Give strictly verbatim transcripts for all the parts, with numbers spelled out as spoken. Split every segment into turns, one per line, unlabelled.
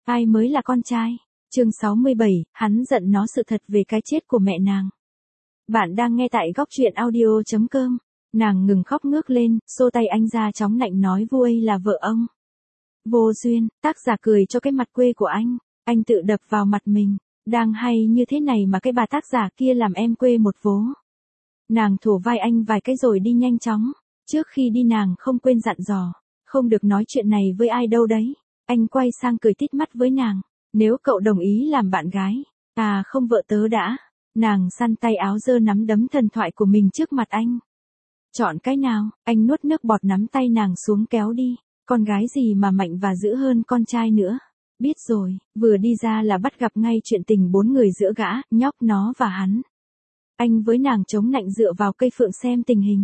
Ai mới là con trai? Chương sáu mươi bảy, hắn giận nó sự thật về cái chết của mẹ nàng. Bạn đang nghe tại góc truyện audio chấm com. Nàng ngừng khóc ngước lên, xô tay anh ra chóng nạnh nói vô ấy là vợ ông. Vô duyên, tác giả cười cho cái mặt quê của anh, anh tự đập vào mặt mình, đang hay như thế này mà cái bà tác giả kia làm em quê một vố. Nàng thổ vai anh vài cái rồi đi nhanh chóng, trước khi đi nàng không quên dặn dò, không được nói chuyện này với ai đâu đấy. Anh quay sang cười tít mắt với nàng, nếu cậu đồng ý làm bạn gái, à không vợ tớ đã. Nàng săn tay áo giơ nắm đấm thần thoại của mình trước mặt anh. Chọn cái nào? Anh nuốt nước bọt nắm tay nàng xuống kéo đi, con gái gì mà mạnh và dữ hơn con trai nữa. Biết rồi, vừa đi ra là bắt gặp ngay chuyện tình bốn người giữa gã, nhóc nó và hắn. Anh với nàng chống nạnh dựa vào cây phượng xem tình hình.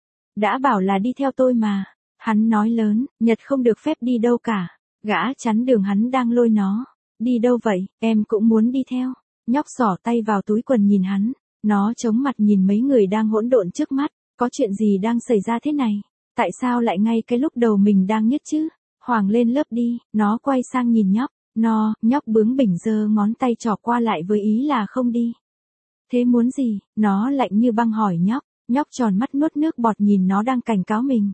Đã bảo là đi theo tôi mà. Hắn nói lớn, Nhật không được phép đi đâu cả. Gã chắn đường hắn đang lôi nó. Đi đâu vậy, em cũng muốn đi theo. Nhóc xỏ tay vào túi quần nhìn hắn. Nó chống mặt nhìn mấy người đang hỗn độn trước mắt. Có chuyện gì đang xảy ra thế này? Tại sao lại ngay cái lúc đầu mình đang nhất chứ? Hoàng lên lớp đi. Nó quay sang nhìn nhóc. Nó, nhóc bướng bỉnh giơ ngón tay trỏ qua lại với ý là không đi. Thế muốn gì? Nó lạnh như băng hỏi nhóc. Nhóc tròn mắt nuốt nước bọt nhìn nó đang cảnh cáo mình.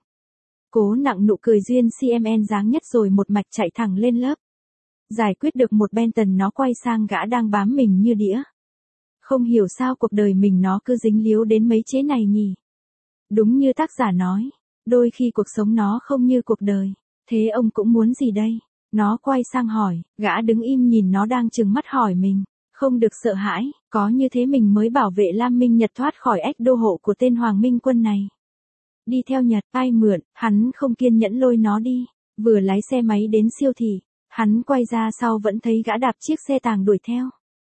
Cố nặng nụ cười duyên xê em en dáng nhất rồi một mạch chạy thẳng lên lớp. Giải quyết được một Benton nó quay sang gã đang bám mình như đĩa. Không hiểu sao cuộc đời mình nó cứ dính líu đến mấy chế này nhỉ. Đúng như tác giả nói, đôi khi cuộc sống nó không như cuộc đời. Thế ông cũng muốn gì đây? Nó quay sang hỏi, gã đứng im nhìn nó đang trừng mắt hỏi mình. Không được sợ hãi, có như thế mình mới bảo vệ Lam Minh Nhật thoát khỏi ách đô hộ của tên Hoàng Minh Quân này. Đi theo Nhật, ai mượn, hắn không kiên nhẫn lôi nó đi. Vừa lái xe máy đến siêu thị, hắn quay ra sau vẫn thấy gã đạp chiếc xe tàng đuổi theo.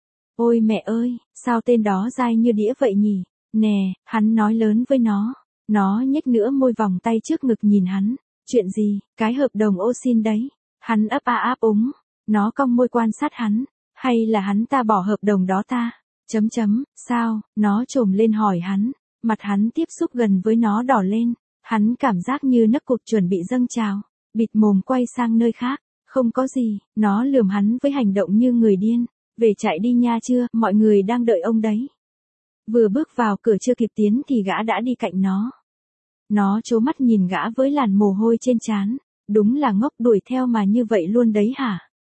Ôi mẹ ơi, sao tên đó dai như đĩa vậy nhỉ? Nè, hắn nói lớn với nó. Nó nhếch nửa môi vòng tay trước ngực nhìn hắn. Chuyện gì, cái hợp đồng ô xin đấy. Hắn ấp a áp úng. Nó cong môi quan sát hắn. Hay là hắn ta bỏ hợp đồng đó ta? Chấm chấm, sao? Nó trồm lên hỏi hắn. Mặt hắn tiếp xúc gần với nó đỏ lên. Hắn cảm giác như nấc cục chuẩn bị dâng trào. Bịt mồm quay sang nơi khác. Không có gì, nó lườm hắn với hành động như người điên. Về chạy đi nha chưa, mọi người đang đợi ông đấy. Vừa bước vào cửa chưa kịp tiến thì gã đã đi cạnh nó. Nó trố mắt nhìn gã với làn mồ hôi trên trán. Đúng là ngốc, đuổi theo mà như vậy luôn đấy hả?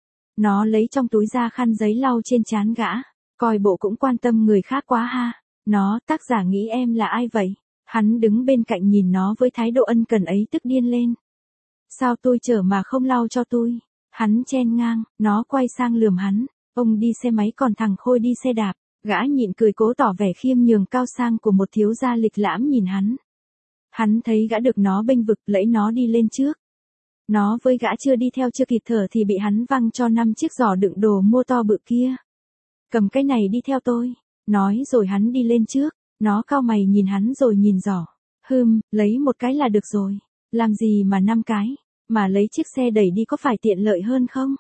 Nó lấy trong túi ra khăn giấy lau trên trán gã. Coi bộ cũng quan tâm người khác quá ha. Nó, tác giả nghĩ em là ai vậy? Hắn đứng bên cạnh nhìn nó với thái độ ân cần ấy tức điên lên. Sao tôi chở mà không lau cho tôi? Hắn chen ngang, nó quay sang lườm hắn. Ông đi xe máy còn thằng Khôi đi xe đạp. Gã nhịn cười cố tỏ vẻ khiêm nhường cao sang của một thiếu gia lịch lãm nhìn hắn. Hắn thấy gã được nó bênh vực lẫy nó đi lên trước. Nó với gã chưa đi theo chưa kịp thở thì bị hắn văng cho năm chiếc giỏ đựng đồ mua to bự kia. Cầm cái này đi theo tôi. Nói rồi hắn đi lên trước. Nó cau mày nhìn hắn rồi nhìn giỏ. Hừm, lấy một cái là được rồi. Làm gì mà năm cái. Mà lấy chiếc xe đẩy đi có phải tiện lợi hơn không?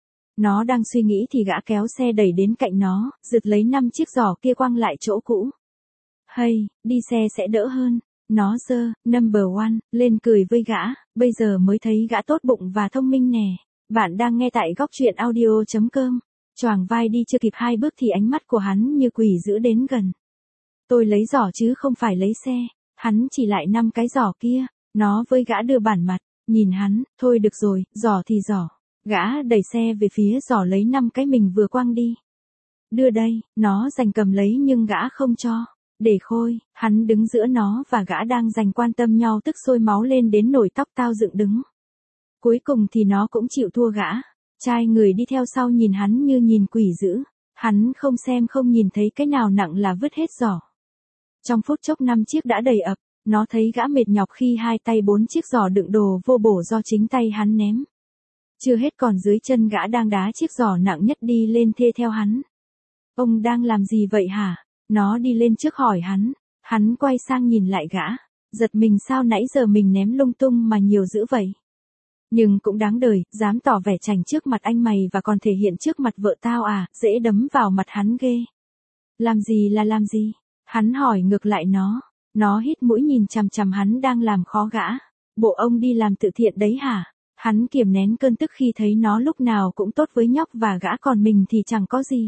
Nó đang suy nghĩ thì gã kéo xe đẩy đến cạnh nó, giật lấy năm chiếc giỏ kia quăng lại chỗ cũ. Hay, đi xe sẽ đỡ hơn. Nó giơ, number one, lên cười với gã, bây giờ mới thấy gã tốt bụng và thông minh nè. Bạn đang nghe tại góc truyện audio chấm com. Choàng vai đi chưa kịp hai bước thì ánh mắt của hắn như quỷ dữ đến gần. Tôi lấy giỏ chứ không phải lấy xe. Hắn chỉ lại năm cái giỏ kia. Nó với gã đưa bản mặt, nhìn hắn, thôi được rồi, giỏ thì giỏ. Gã đẩy xe về phía giỏ lấy năm cái mình vừa quăng đi. Đưa đây, nó giành cầm lấy nhưng gã không cho. Để Khôi, hắn đứng giữa nó và gã đang giành quan tâm nhau tức sôi máu lên đến nổi tóc tao dựng đứng. Cuối cùng thì nó cũng chịu thua gã. Trai người đi theo sau nhìn hắn như nhìn quỷ dữ. Hắn không xem không nhìn thấy cái nào nặng là vứt hết giỏ. Trong phút chốc năm chiếc đã đầy ập. Nó thấy gã mệt nhọc khi hai tay bốn chiếc giỏ đựng đồ vô bổ do chính tay hắn ném. Chưa hết còn dưới chân gã đang đá chiếc giỏ nặng nhất đi lên thê theo hắn. Ông đang làm gì vậy hả? Nó đi lên trước hỏi hắn. Hắn quay sang nhìn lại gã. Giật mình sao nãy giờ mình ném lung tung mà nhiều dữ vậy. Nhưng cũng đáng đời, dám tỏ vẻ chảnh trước mặt anh mày và còn thể hiện trước mặt vợ tao à, dễ đấm vào mặt hắn ghê. Làm gì là làm gì? Hắn hỏi ngược lại nó. Nó hít mũi nhìn chằm chằm hắn đang làm khó gã. Bộ ông đi làm từ thiện đấy hả? Hắn kiềm nén cơn tức khi thấy nó lúc nào cũng tốt với nhóc và gã còn mình thì chẳng có gì.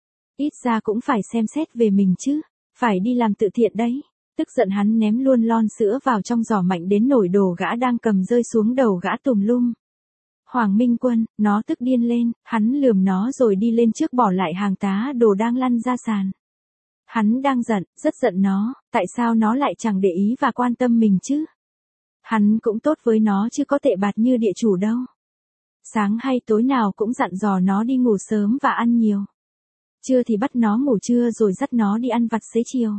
Ít ra cũng phải xem xét về mình chứ, phải đi làm tự thiện đấy. Tức giận hắn ném luôn lon sữa vào trong giỏ mạnh đến nổi đồ gã đang cầm rơi xuống đầu gã tùm lum. Hoàng Minh Quân, nó tức điên lên, hắn lườm nó rồi đi lên trước bỏ lại hàng tá đồ đang lăn ra sàn. Hắn đang giận, rất giận nó, tại sao nó lại chẳng để ý và quan tâm mình chứ? Hắn cũng tốt với nó chứ có tệ bạt như địa chủ đâu. Sáng hay tối nào cũng dặn dò nó đi ngủ sớm và ăn nhiều. Trưa thì bắt nó ngủ trưa rồi dắt nó đi ăn vặt xế chiều.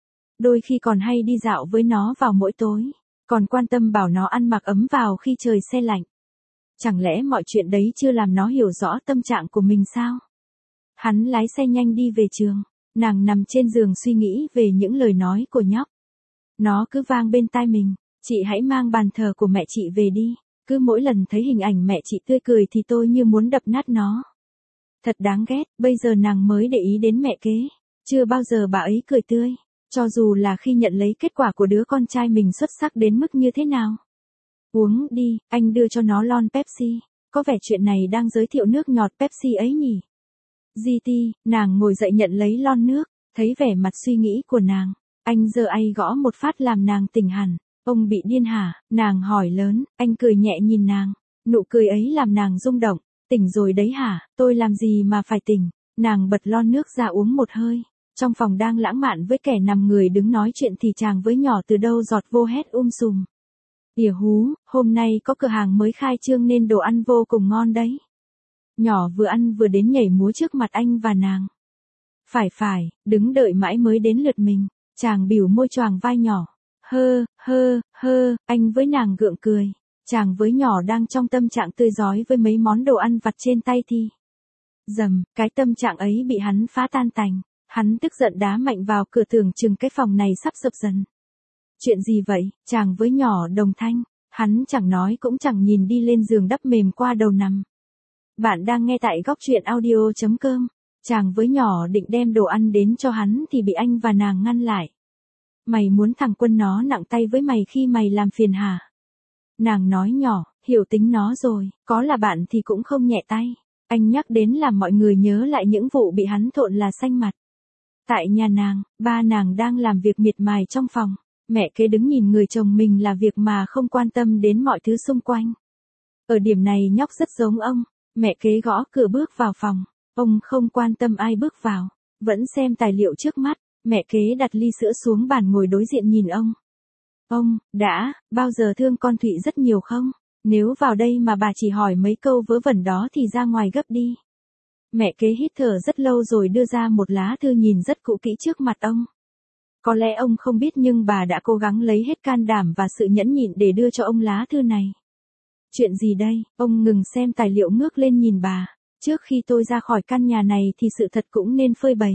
Đôi khi còn hay đi dạo với nó vào mỗi tối, còn quan tâm bảo nó ăn mặc ấm vào khi trời se lạnh. Chẳng lẽ mọi chuyện đấy chưa làm nó hiểu rõ tâm trạng của mình sao? Hắn lái xe nhanh đi về trường, nàng nằm trên giường suy nghĩ về những lời nói của nhóc. Nó cứ vang bên tai mình, chị hãy mang bàn thờ của mẹ chị về đi, cứ mỗi lần thấy hình ảnh mẹ chị tươi cười thì tôi như muốn đập nát nó. Thật đáng ghét, bây giờ nàng mới để ý đến mẹ kế, chưa bao giờ bà ấy cười tươi, cho dù là khi nhận lấy kết quả của đứa con trai mình xuất sắc đến mức như thế nào. Uống đi, anh đưa cho nó lon Pepsi, có vẻ chuyện này đang giới thiệu nước ngọt Pepsi ấy nhỉ. giê tê, nàng ngồi dậy nhận lấy lon nước, thấy vẻ mặt suy nghĩ của nàng, anh giơ ay gõ một phát làm nàng tỉnh hẳn. Ông bị điên hả? Nàng hỏi lớn, anh cười nhẹ nhìn nàng, nụ cười ấy làm nàng rung động, tỉnh rồi đấy hả, tôi làm gì mà phải tỉnh, nàng bật lon nước ra uống một hơi, trong phòng đang lãng mạn với kẻ nằm người đứng nói chuyện thì chàng với nhỏ từ đâu giọt vô hét um sùm. Ỉa hú, hôm nay có cửa hàng mới khai trương nên đồ ăn vô cùng ngon đấy. Nhỏ vừa ăn vừa đến nhảy múa trước mặt anh và nàng. Phải phải, đứng đợi mãi mới đến lượt mình, chàng bỉu môi choàng vai nhỏ. Hơ, hơ, hơ, anh với nàng gượng cười, chàng với nhỏ đang trong tâm trạng tươi rói với mấy món đồ ăn vặt trên tay thì. Dầm, cái tâm trạng ấy bị hắn phá tan tành, hắn tức giận đá mạnh vào cửa tưởng chừng cái phòng này sắp sập dần. Chuyện gì vậy, chàng với nhỏ đồng thanh, hắn chẳng nói cũng chẳng nhìn đi lên giường đắp mềm qua đầu nằm. Bạn đang nghe tại góc truyện audio chấm com, chàng với nhỏ định đem đồ ăn đến cho hắn thì bị anh và nàng ngăn lại. Mày muốn thằng Quân nó nặng tay với mày khi mày làm phiền hả? Nàng nói nhỏ, hiểu tính nó rồi, có là bạn thì cũng không nhẹ tay. Anh nhắc đến làm mọi người nhớ lại những vụ bị hắn thộn là xanh mặt. Tại nhà nàng, ba nàng đang làm việc miệt mài trong phòng, mẹ kế đứng nhìn người chồng mình là việc mà không quan tâm đến mọi thứ xung quanh. Ở điểm này nhóc rất giống ông, mẹ kế gõ cửa bước vào phòng, ông không quan tâm ai bước vào, vẫn xem tài liệu trước mắt. Mẹ kế đặt ly sữa xuống bàn ngồi đối diện nhìn ông. Ông, đã, bao giờ thương con Thụy rất nhiều không? Nếu vào đây mà bà chỉ hỏi mấy câu vớ vẩn đó thì ra ngoài gấp đi. Mẹ kế hít thở rất lâu rồi đưa ra một lá thư nhìn rất cũ kỹ trước mặt ông. Có lẽ ông không biết nhưng bà đã cố gắng lấy hết can đảm và sự nhẫn nhịn để đưa cho ông lá thư này. Chuyện gì đây? Ông ngừng xem tài liệu ngước lên nhìn bà. Trước khi tôi ra khỏi căn nhà này thì sự thật cũng nên phơi bày.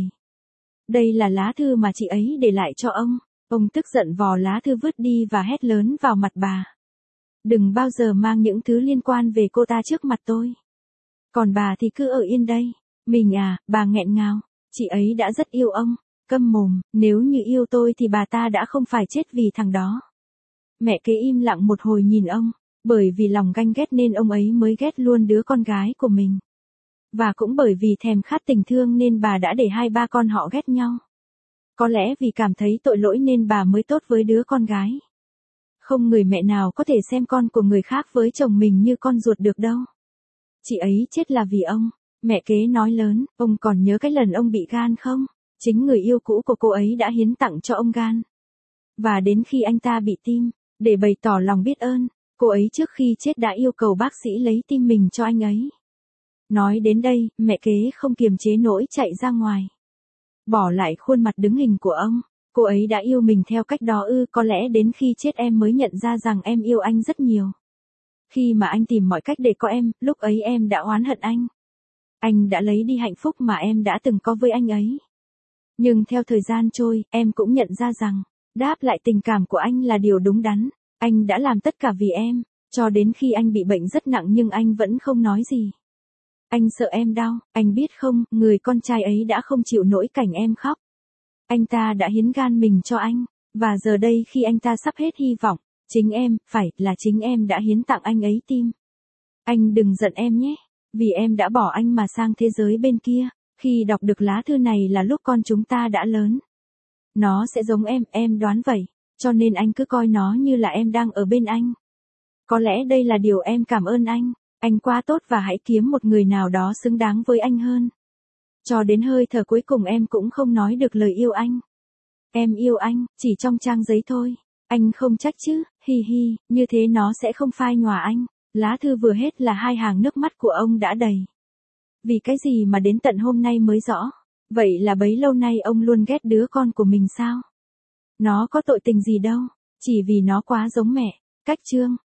Đây là lá thư mà chị ấy để lại cho ông. Ông tức giận vò lá thư vứt đi và hét lớn vào mặt bà. Đừng bao giờ mang những thứ liên quan về cô ta trước mặt tôi. Còn bà thì cứ ở yên đây. Mình à, bà nghẹn ngào. Chị ấy đã rất yêu ông. Câm mồm, nếu như yêu tôi thì bà ta đã không phải chết vì thằng đó. Mẹ kế im lặng một hồi nhìn ông. Bởi vì lòng ganh ghét nên ông ấy mới ghét luôn đứa con gái của mình. Và cũng bởi vì thèm khát tình thương nên bà đã để hai ba con họ ghét nhau. Có lẽ vì cảm thấy tội lỗi nên bà mới tốt với đứa con gái. Không người mẹ nào có thể xem con của người khác với chồng mình như con ruột được đâu. Chị ấy chết là vì ông. Mẹ kế nói lớn, ông còn nhớ cái lần ông bị gan không? Chính người yêu cũ của cô ấy đã hiến tặng cho ông gan. Và đến khi anh ta bị tim, để bày tỏ lòng biết ơn, cô ấy trước khi chết đã yêu cầu bác sĩ lấy tim mình cho anh ấy. Nói đến đây, mẹ kế không kiềm chế nổi chạy ra ngoài. Bỏ lại khuôn mặt đứng hình của ông, cô ấy đã yêu mình theo cách đó ư, có lẽ đến khi chết em mới nhận ra rằng em yêu anh rất nhiều. Khi mà anh tìm mọi cách để có em, lúc ấy em đã oán hận anh. Anh đã lấy đi hạnh phúc mà em đã từng có với anh ấy. Nhưng theo thời gian trôi, em cũng nhận ra rằng, đáp lại tình cảm của anh là điều đúng đắn. Anh đã làm tất cả vì em, cho đến khi anh bị bệnh rất nặng nhưng anh vẫn không nói gì. Anh sợ em đau, anh biết không, người con trai ấy đã không chịu nổi cảnh em khóc. Anh ta đã hiến gan mình cho anh, và giờ đây khi anh ta sắp hết hy vọng, chính em, phải là chính em đã hiến tặng anh ấy tim. Anh đừng giận em nhé, vì em đã bỏ anh mà sang thế giới bên kia, khi đọc được lá thư này là lúc con chúng ta đã lớn. Nó sẽ giống em, em đoán vậy, cho nên anh cứ coi nó như là em đang ở bên anh. Có lẽ đây là điều em cảm ơn anh, anh quá tốt và hãy kiếm một người nào đó xứng đáng với anh hơn. Cho đến hơi thở cuối cùng em cũng không nói được lời yêu anh. Em yêu anh, chỉ trong trang giấy thôi. Anh không trách chứ, hi hi, như thế nó sẽ không phai nhòa anh. Lá thư vừa hết là hai hàng nước mắt của ông đã đầy. Vì cái gì mà đến tận hôm nay mới rõ? Vậy là bấy lâu nay ông luôn ghét đứa con của mình sao? Nó có tội tình gì đâu, chỉ vì nó quá giống mẹ. Cách chương